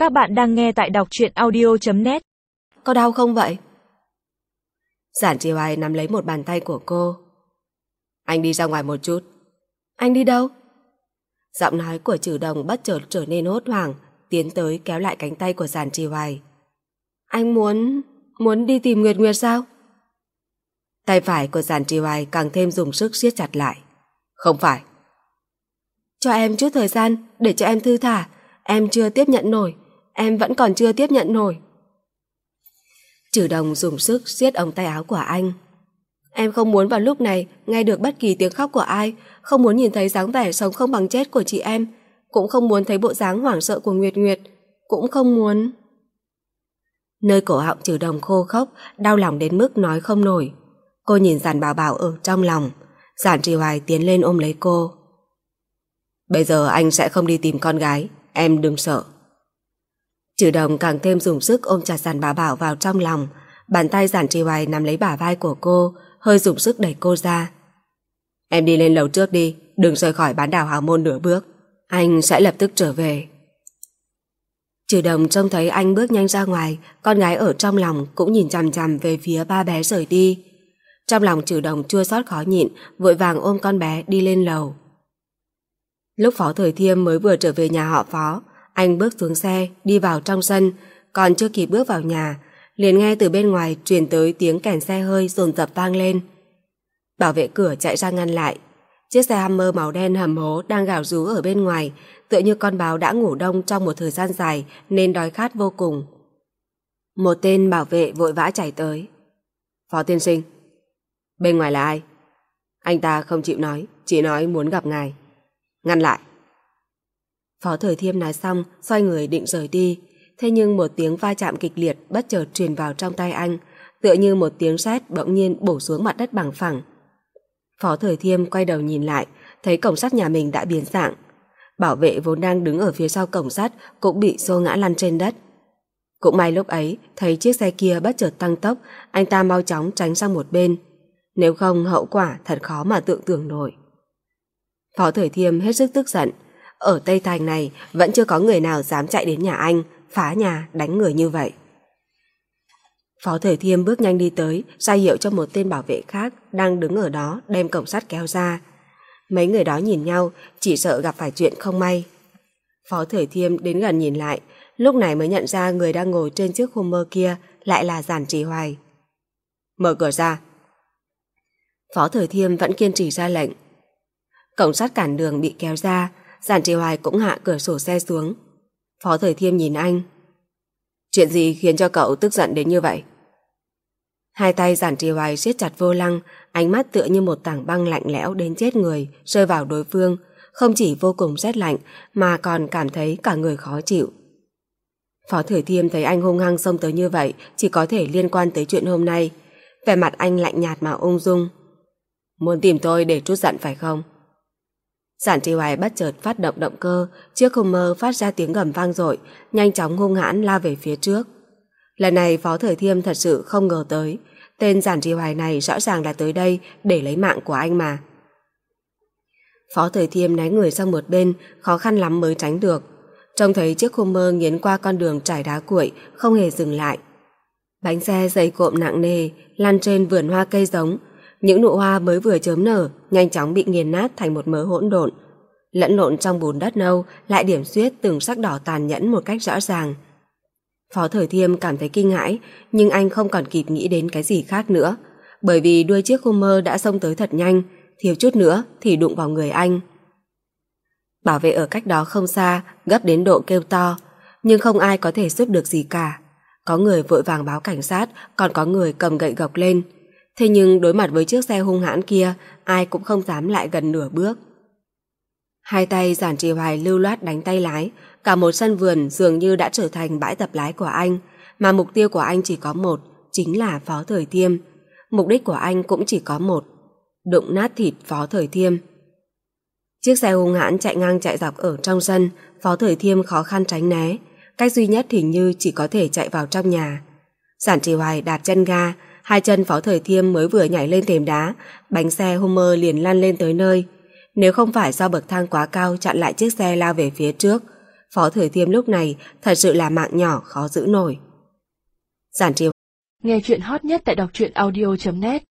Các bạn đang nghe tại đọc truyện audio.net. Có đau không vậy? Giản Trì Hoài nắm lấy một bàn tay của cô. Anh đi ra ngoài một chút. Anh đi đâu? Giọng nói của Trừ Đồng bất chợt trở nên hốt hoảng, tiến tới kéo lại cánh tay của Giản Trì Hoài. Anh muốn đi tìm Nguyệt Nguyệt sao? Tay phải của Giản Trì Hoài càng thêm dùng sức siết chặt lại. Không phải. Cho em chút thời gian để cho em thư thả. Em chưa tiếp nhận nổi. Em vẫn còn chưa tiếp nhận nổi. Trừ Đồng dùng sức siết ống tay áo của anh. Em không muốn vào lúc này nghe được bất kỳ tiếng khóc của ai, không muốn nhìn thấy dáng vẻ sống không bằng chết của chị em, cũng không muốn thấy bộ dáng hoảng sợ của Nguyệt Nguyệt, cũng không muốn... Nơi cổ họng Trừ Đồng khô khốc, đau lòng đến mức nói không nổi. Cô nhìn Giản Bảo Bảo ở trong lòng. Giản Trì Hoài tiến lên ôm lấy cô. Bây giờ anh sẽ không đi tìm con gái, em đừng sợ. Trừ Đồng càng thêm dùng sức ôm chặt Giản Bảo Bảo vào trong lòng. Bàn tay Giản Trì Hoài nắm lấy bả vai của cô, hơi dùng sức đẩy cô ra. Em đi lên lầu trước đi, đừng rời khỏi bán đảo Hào Môn nửa bước. Anh sẽ lập tức trở về. Trừ Đồng trông thấy anh bước nhanh ra ngoài, con gái ở trong lòng cũng nhìn chằm chằm về phía ba bé rời đi. Trong lòng Trừ Đồng chua xót khó nhịn, vội vàng ôm con bé đi lên lầu. Lúc Phó Thời Thiêm mới vừa trở về nhà họ Phó, anh bước xuống xe, đi vào trong sân, còn chưa kịp bước vào nhà, liền nghe từ bên ngoài truyền tới tiếng kèn xe hơi dồn dập vang lên. Bảo vệ cửa chạy ra ngăn lại. Chiếc xe Hummer màu đen hầm hố đang gào rú ở bên ngoài, tựa như con báo đã ngủ đông trong một thời gian dài nên đói khát vô cùng. Một tên bảo vệ vội vã chạy tới. Phó tiên sinh. Bên ngoài là ai? Anh ta không chịu nói, chỉ nói muốn gặp ngài. Ngăn lại. Phó Thời Thiêm nói xong, xoay người định rời đi. Thế nhưng một tiếng va chạm kịch liệt bất chợt truyền vào trong tay anh, tựa như một tiếng sét bỗng nhiên bổ xuống mặt đất bằng phẳng. Phó Thời Thiêm quay đầu nhìn lại, thấy cổng sắt nhà mình đã biến dạng. Bảo vệ vốn đang đứng ở phía sau cổng sắt cũng bị xô ngã lăn trên đất. Cũng may lúc ấy, thấy chiếc xe kia bất chợt tăng tốc, anh ta mau chóng tránh sang một bên. Nếu không hậu quả thật khó mà tưởng tượng nổi. Phó Thời Thiêm hết sức tức giận. Ở Tây Thành này vẫn chưa có người nào dám chạy đến nhà anh, phá nhà, đánh người như vậy. Phó Thời Thiêm bước nhanh đi tới, ra hiệu cho một tên bảo vệ khác đang đứng ở đó đem cổng sắt kéo ra. Mấy người đó nhìn nhau, chỉ sợ gặp phải chuyện không may. Phó Thời Thiêm đến gần nhìn lại, lúc này mới nhận ra người đang ngồi trên chiếc Hummer kia lại là Giản Trì Hoài. Mở cửa ra. Phó Thời Thiêm vẫn kiên trì ra lệnh. Cổng sắt cản đường bị kéo ra, Giản Trì Hoài cũng hạ cửa sổ xe xuống. Phó Thời Thiêm nhìn anh. Chuyện gì khiến cho cậu tức giận đến như vậy? Hai tay Giản Trì Hoài siết chặt vô lăng, ánh mắt tựa như một tảng băng lạnh lẽo đến chết người, rơi vào đối phương, không chỉ vô cùng rét lạnh mà còn cảm thấy cả người khó chịu. Phó Thời Thiêm thấy anh hung hăng xông tới như vậy, chỉ có thể liên quan tới chuyện hôm nay. Vẻ mặt anh lạnh nhạt mà ung dung. Muốn tìm tôi để trút giận phải không? Giản Trì Hoài bất chợt phát động động cơ, chiếc Hummer phát ra tiếng gầm vang dội, nhanh chóng hung hãn lao về phía trước. Lần này Phó Thời Thiêm thật sự không ngờ tới, tên Giản Trì Hoài này rõ ràng là tới đây để lấy mạng của anh mà. Phó Thời Thiêm né người sang một bên, khó khăn lắm mới tránh được. Trông thấy chiếc Hummer nghiến qua con đường trải đá cuội, không hề dừng lại. Bánh xe dày cộm nặng nề lăn trên vườn hoa cây giống. Những nụ hoa mới vừa chớm nở nhanh chóng bị nghiền nát thành một mớ hỗn độn. Lẫn lộn trong bùn đất nâu lại điểm xuyết từng sắc đỏ tàn nhẫn một cách rõ ràng. Phó Thời Thiêm cảm thấy kinh hãi, nhưng anh không còn kịp nghĩ đến cái gì khác nữa, bởi vì đuôi chiếc Hummer đã xông tới thật nhanh, thiếu chút nữa thì đụng vào người anh. Bảo vệ ở cách đó không xa gấp đến độ kêu to, nhưng không ai có thể giúp được gì cả. Có người vội vàng báo cảnh sát, còn có người cầm gậy gộc lên. Thế nhưng đối mặt với chiếc xe hung hãn kia, ai cũng không dám lại gần nửa bước. Hai tay Giản Trì Hoài lưu loát đánh tay lái, cả một sân vườn dường như đã trở thành bãi tập lái của anh, mà mục tiêu của anh chỉ có một, chính là Phó Thời Thiêm. Mục đích của anh cũng chỉ có một, đụng nát thịt Phó Thời Thiêm. Chiếc xe hung hãn chạy ngang chạy dọc ở trong sân, Phó Thời Thiêm khó khăn tránh né, cách duy nhất hình như chỉ có thể chạy vào trong nhà. Giản Trì Hoài đạp chân ga, hai chân Phó Thời Thiêm mới vừa nhảy lên thềm đá, bánh xe Hummer liền lăn lên tới nơi. Nếu không phải do bậc thang quá cao chặn lại chiếc xe lao về phía trước, Phó Thời Thiêm lúc này thật sự là mạng nhỏ khó giữ nổi. Giản Chiêu nghe chuyện hot nhất tại đọc truyện audio.net